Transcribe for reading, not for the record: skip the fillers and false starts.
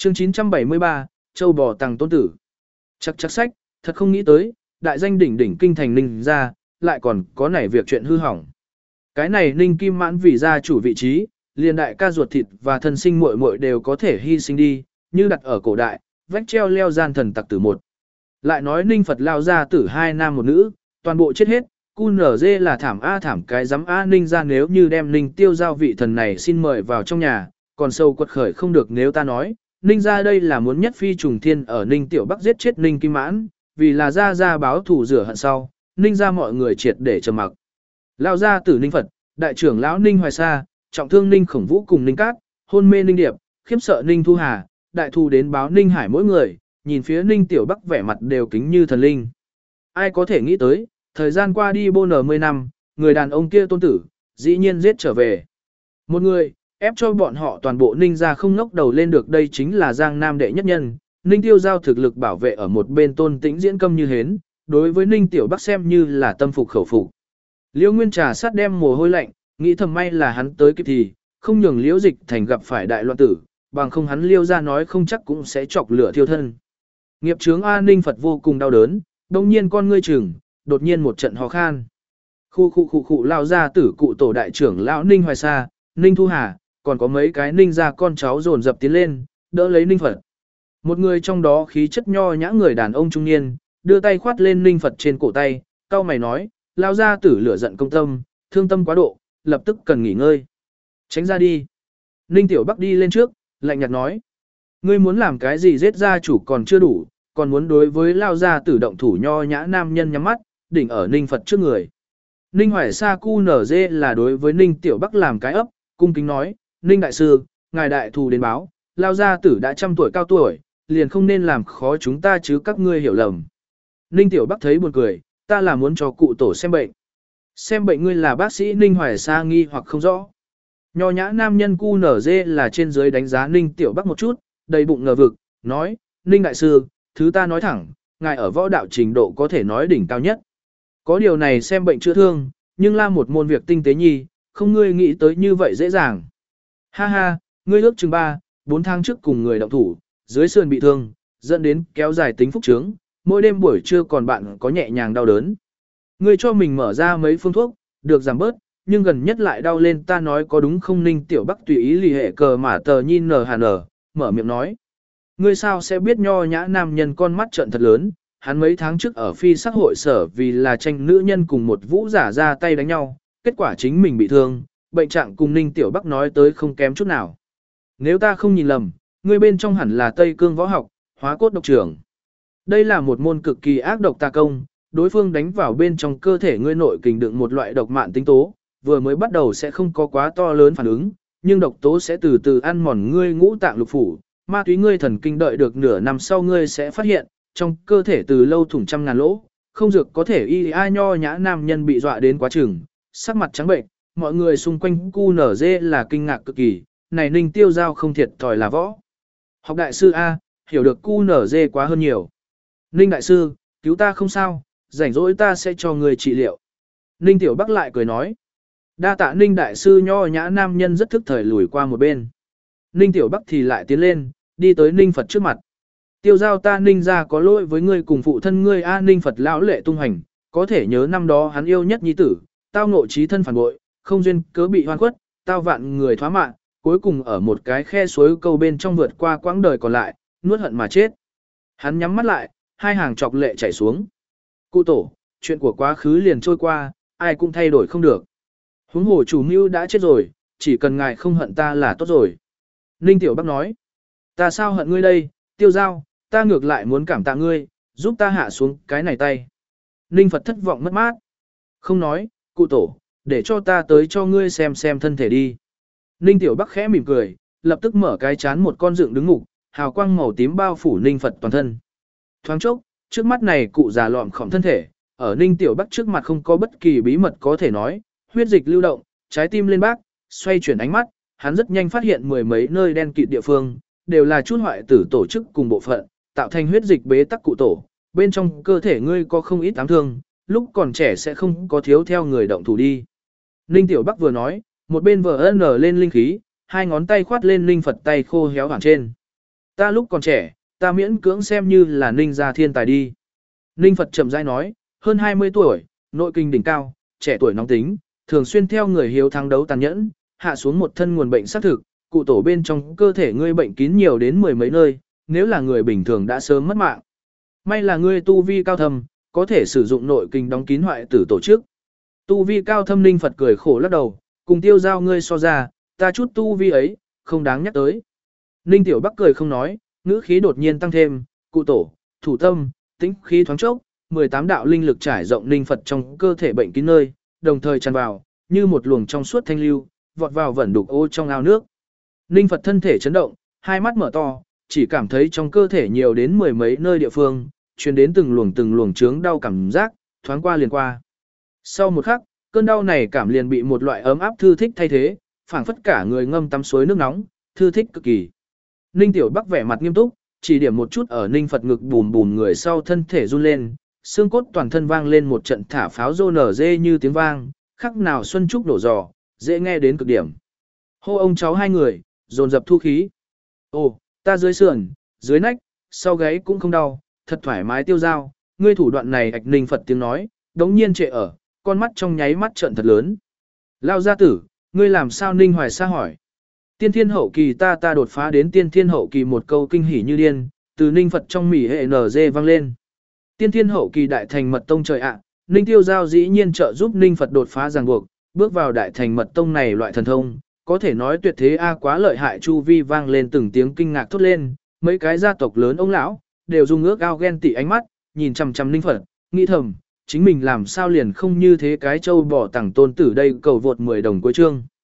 Chương 973, Châu bò tàng tôn tử. Chắc chắc sách, thật không nghĩ tới, đại danh đỉnh đỉnh kinh thành Ninh gia, lại còn có nảy việc chuyện hư hỏng. Cái này Ninh Kim Mãn vì gia chủ vị trí, liền đại ca ruột thịt và thân sinh muội muội đều có thể hy sinh đi, như đặt ở cổ đại, vách treo leo gian thần tặc tử một. Lại nói Ninh Phật lao gia tử 2 nam 1 nữ, toàn bộ chết hết, QNZ là thảm a thảm cái giám a Ninh gia nếu như đem Ninh Tiêu giao vị thần này xin mời vào trong nhà, còn sâu quật khởi không được nếu ta nói, Ninh gia đây là muốn nhất phi trùng thiên ở Ninh Tiểu Bắc giết chết Ninh Kim Mãn, vì là gia báo thù rửa hận sau, Ninh gia mọi người triệt để trầm mặc. Lao gia tử Ninh Phật, đại trưởng lão Ninh Hoài Sa, trọng thương Ninh Khổng Vũ cùng Ninh Cát, hôn mê Ninh Điệp, khiếp sợ Ninh Thu Hà, đại thù đến báo Ninh Hải mỗi người, nhìn phía Ninh Tiểu Bắc vẻ mặt đều kính như thần linh. Ai có thể nghĩ tới, thời gian qua đi bô nở 10 năm, người đàn ông kia tôn tử, dĩ nhiên giết trở về. Một người, ép cho bọn họ toàn bộ Ninh gia không ngóc đầu lên được đây chính là Giang Nam đệ nhất nhân. Ninh Tiêu giao thực lực bảo vệ ở một bên tôn tĩnh diễn câm như hến, đối với Ninh Tiểu Bắc xem như là tâm phục khẩu phục. Liễu Nguyên Trà sát đem mồ hôi lạnh, nghĩ thầm may là hắn tới kịp thì, không nhường Liễu Dịch Thành gặp phải đại loạn tử, bằng không hắn Liêu ra nói không chắc cũng sẽ chọc lửa thiêu thân. Nghiệp chướng A Ninh Phật vô cùng đau đớn, đông nhiên con ngươi chừng, đột nhiên một trận ho khan. Khu lao ra tử cụ tổ đại trưởng lão Ninh Hoài Sa, Ninh Thu Hà, còn có mấy cái Ninh gia con cháu dồn dập tiến lên, đỡ lấy Ninh Phật. Một người trong đó khí chất nho nhã người đàn ông trung niên, đưa tay khoát lên Ninh Phật trên cổ tay, cau mày nói, lao ra tử lửa giận công tâm, thương tâm quá độ, lập tức cần nghỉ ngơi. Tránh ra đi. Ninh Tiểu Bắc đi lên trước, lạnh nhạt nói, ngươi muốn làm cái gì giết gia chủ còn chưa đủ, còn muốn đối với lao gia tử động thủ nho nhã nam nhân nhắm mắt, đỉnh ở Ninh Phật trước người. Ninh Hoài Sa cu nở dê là đối với Ninh Tiểu Bắc làm cái ấp, cung kính nói, Ninh đại sư, ngài đại thù đến báo, lao gia tử đã 100 tuổi cao tuổi, liền không nên làm khó chúng ta chứ các ngươi hiểu lầm. Ninh Tiểu Bắc thấy buồn cười, ta là muốn cho cụ tổ xem bệnh. Xem bệnh ngươi là bác sĩ Ninh Hoài Sa nghi hoặc không rõ. Nho nhã nam nhân cu nở dê là trên dưới đánh giá Ninh Tiểu Bắc một chút, đầy bụng ngờ vực, nói, Ninh đại sư, thứ ta nói thẳng, ngài ở võ đạo trình độ có thể nói đỉnh cao nhất. Có điều này xem bệnh chữa thương, nhưng là một môn việc tinh tế nhi, không ngươi nghĩ tới như vậy dễ dàng. Ha ha, ngươi ước chừng 3-4 tháng trước cùng người động thủ, dưới sườn bị thương, dẫn đến kéo dài tính phúc trướng, mỗi đêm buổi trưa còn bạn có nhẹ nhàng đau đớn. Ngươi cho mình mở ra mấy phương thuốc, được giảm bớt, nhưng gần nhất lại đau lên ta nói có đúng không Ninh Tiểu Bắc tùy ý lì hệ cờ mà tờ nhìn nở hà nở, mở miệng nói. Ngươi sao sẽ biết nho nhã nam nhân con mắt trợn thật lớn, hắn mấy tháng trước ở phi sắc hội sở vì là tranh nữ nhân cùng một vũ giả ra tay đánh nhau, kết quả chính mình bị thương, bệnh trạng cùng Ninh Tiểu Bắc nói tới không kém chút nào. Nếu ta không nhìn lầm, ngươi bên trong hẳn là Tây Cương võ học, hóa cốt độc trưởng. Đây là một môn cực kỳ ác độc tà công, đối phương đánh vào bên trong cơ thể ngươi nội kình đựng một loại độc mạn tính tố, vừa mới bắt đầu sẽ không có quá to lớn phản ứng, nhưng độc tố sẽ từ từ ăn mòn ngươi ngũ tạng lục phủ, ma túy ngươi thần kinh đợi được nửa năm sau ngươi sẽ phát hiện, trong cơ thể từ lâu thủng trăm ngàn lỗ, không dược có thể y ai nho nhã nam nhân bị dọa đến quá chừng, sắc mặt trắng bệnh, mọi người xung quanh cu nở dê là kinh ngạc cực kỳ, này Ninh Tiêu giao không thiệt thòi là võ. Học đại sư A, hiểu được cu nở dê quá hơn nhiều. Ninh đại sư, cứu ta không sao, rảnh rỗi ta sẽ cho người trị liệu. Ninh Tiểu Bắc lại cười nói. Đa tạ Ninh đại sư nho nhã nam nhân rất thức thời lùi qua một bên. Ninh Tiểu Bắc thì lại tiến lên, đi tới Ninh Phật trước mặt. Tiêu giao ta Ninh ra có lỗi với ngươi cùng phụ thân ngươi A Ninh Phật lão lệ tung hành, có thể nhớ năm đó hắn yêu nhất nhi tử, tao ngộ trí thân phản bội, không duyên cớ bị hoan khuất, tao vạn người thoá mạng, cuối cùng ở một cái khe suối câu bên trong vượt qua quãng đời còn lại, nuốt hận mà chết. Hắn nhắm mắt lại, hai hàng chọc lệ chảy xuống. Cụ tổ, chuyện của quá khứ liền trôi qua, ai cũng thay đổi không được. Huống hồ chủ mưu đã chết rồi, chỉ cần ngài không hận ta là tốt rồi. Ninh Tiểu Bắc nói, ta sao hận ngươi đây, Tiêu giao, ta ngược lại muốn cảm tạ ngươi, giúp ta hạ xuống cái này tay. Ninh Phật thất vọng mất mát. Không nói, cụ tổ, để cho ta tới cho ngươi xem thân thể đi. Ninh Tiểu Bắc khẽ mỉm cười, lập tức mở cái chán một con dựng đứng ngục, hào quang màu tím bao phủ Ninh Phật toàn thân. Thoáng chốc, trước mắt này cụ già lọm khỏm thân thể, ở Ninh Tiểu Bắc trước mặt không có bất kỳ bí mật có thể nói, huyết dịch lưu động, trái tim lên bác, xoay chuyển ánh mắt, hắn rất nhanh phát hiện mười mấy nơi đen kịt địa phương, đều là chút hoại tử tổ chức cùng bộ phận, tạo thành huyết dịch bế tắc cụ tổ, bên trong cơ thể ngươi có không ít ám thương, lúc còn trẻ sẽ không có thiếu theo người động thủ đi. Ninh Tiểu Bắc vừa nói, một bên vờ ân lên linh khí, hai ngón tay khoát lên Ninh Phật tay khô héo hẳn trên. Ta lúc còn trẻ, ta miễn cưỡng xem như là Ninh gia thiên tài đi. Ninh Phật chậm rãi nói, hơn 20 tuổi, nội kinh đỉnh cao, trẻ tuổi nóng tính, thường xuyên theo người hiếu thắng đấu tàn nhẫn, hạ xuống một thân nguồn bệnh xác thực, cụ tổ bên trong cơ thể ngươi bệnh kín nhiều đến mười mấy nơi, nếu là người bình thường đã sớm mất mạng. May là ngươi tu vi cao thâm, có thể sử dụng nội kinh đóng kín hoại tử tổ chức. Tu vi cao thâm Ninh Phật cười khổ lắc đầu, cùng Tiêu Giao ngươi so ra, ta chút tu vi ấy, không đáng nhắc tới. Ninh Tiểu Bắc cười không nói, ngữ khí đột nhiên tăng thêm, cụ tổ, thủ tâm, tĩnh khí thoáng chốc, 18 đạo linh lực trải rộng Ninh Phật trong cơ thể bệnh kín nơi, đồng thời tràn vào, như một luồng trong suốt thanh lưu, vọt vào vẩn đục ô trong ao nước. Ninh Phật thân thể chấn động, hai mắt mở to, chỉ cảm thấy trong cơ thể nhiều đến mười mấy nơi địa phương, truyền đến từng luồng chướng đau cảm giác, thoáng qua liền qua. Sau một khắc, cơn đau này cảm liền bị một loại ấm áp thư thích thay thế, phảng phất cả người ngâm tắm suối nước nóng, thư thích cực kỳ. Ninh Tiểu Bắc vẻ mặt nghiêm túc, chỉ điểm một chút ở Ninh Phật ngực bùm bùm người sau thân thể run lên, xương cốt toàn thân vang lên một trận thả pháo rô nở dê như tiếng vang, khắc nào xuân trúc đổ giò, dễ nghe đến cực điểm. Hô ông cháu hai người, dồn dập thu khí. Ồ, ta dưới sườn, dưới nách, sau gáy cũng không đau, thật thoải mái Tiêu Giao, ngươi thủ đoạn này ạch Ninh Phật tiếng nói, đống nhiên trệ ở, con mắt trong nháy mắt trợn thật lớn. Lao gia tử, ngươi làm sao Ninh Hoài Sa hỏi. Tiên thiên hậu kỳ ta đột phá đến tiên thiên hậu kỳ một câu kinh hỉ như điên, từ Ninh Phật trong mỉ hệ NG vang lên. Tiên thiên hậu kỳ đại thành mật tông trời ạ, Ninh Tiêu Giao dĩ nhiên trợ giúp Ninh Phật đột phá ràng buộc, bước vào đại thành mật tông này loại thần thông, có thể nói tuyệt thế a quá lợi hại chu vi vang lên từng tiếng kinh ngạc thốt lên, mấy cái gia tộc lớn ông lão đều dùng ước ao ghen tị ánh mắt, nhìn chằm chằm Ninh Phật, nghĩ thầm, chính mình làm sao liền không như thế cái châu bỏ tặng tôn tử đây cầu vượt 10 đồng cuối chương.